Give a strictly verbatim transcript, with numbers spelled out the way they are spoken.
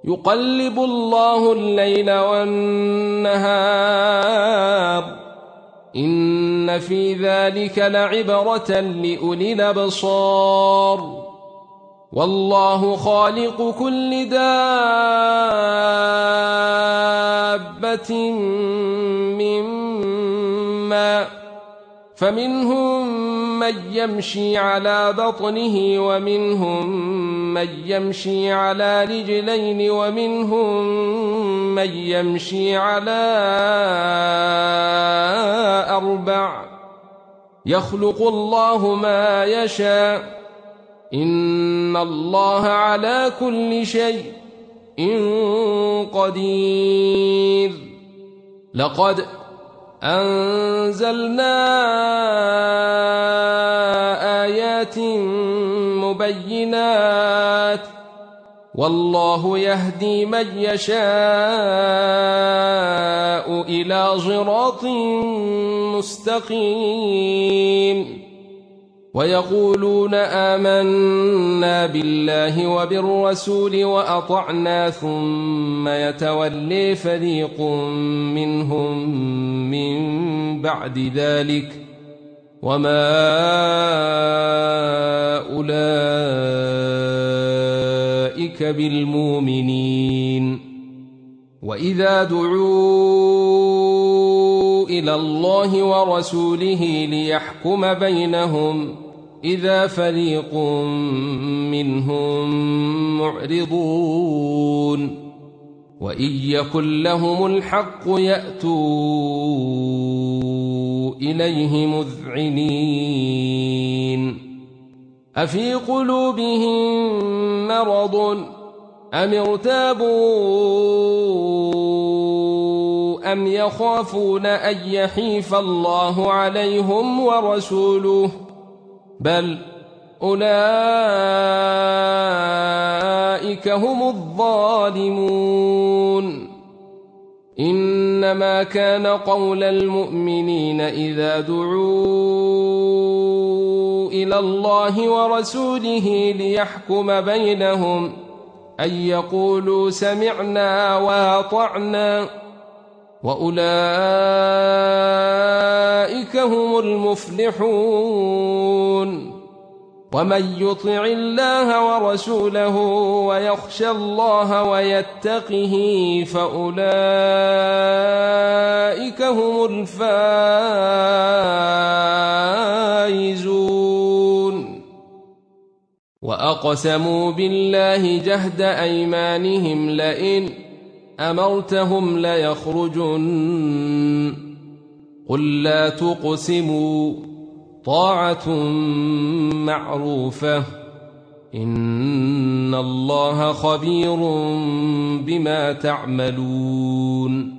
يقلب الله الليل والنهار إن في ذلك لعبرة لأولي الأبصار والله خالق كل دابة من ماء فمنهم من يمشي على بطنه ومنهم من يمشي على رجلين ومنهم من يمشي على أربع يخلق الله ما يشاء إن الله على كل شيء قدير. لقد أنزلنا آيات مبينات والله يهدي من يشاء إلى صراط مستقيم. ويقولون آمنا بالله وبالرسول وأطعنا ثم يتولي فريق منهم من بعد ذلك وما أولئك بالمؤمنين. وإذا دعوا إلى الله ورسوله ليحكم بينهم إذا فريق منهم معرضون وإن يكن لهم الحق يأتوا إليه مذعنين. أفي قلوبهم مرض أم ارتابوا أم يخافون أن يحيف الله عليهم ورسوله بل أولئك هم الظالمون. إنما كان قول المؤمنين إذا دعوا إلى الله ورسوله ليحكم بينهم أن يقولوا سمعنا وأطعنا وأولئك هم المفلحون. ومن يطع الله ورسوله ويخشى الله ويتقه فأولئك هم الفائزون. وأقسموا بالله جهد أيمانهم لئن أمرتهم ليخرجن قل لا تقسموا طاعة معروفة إن الله خبير بما تعملون.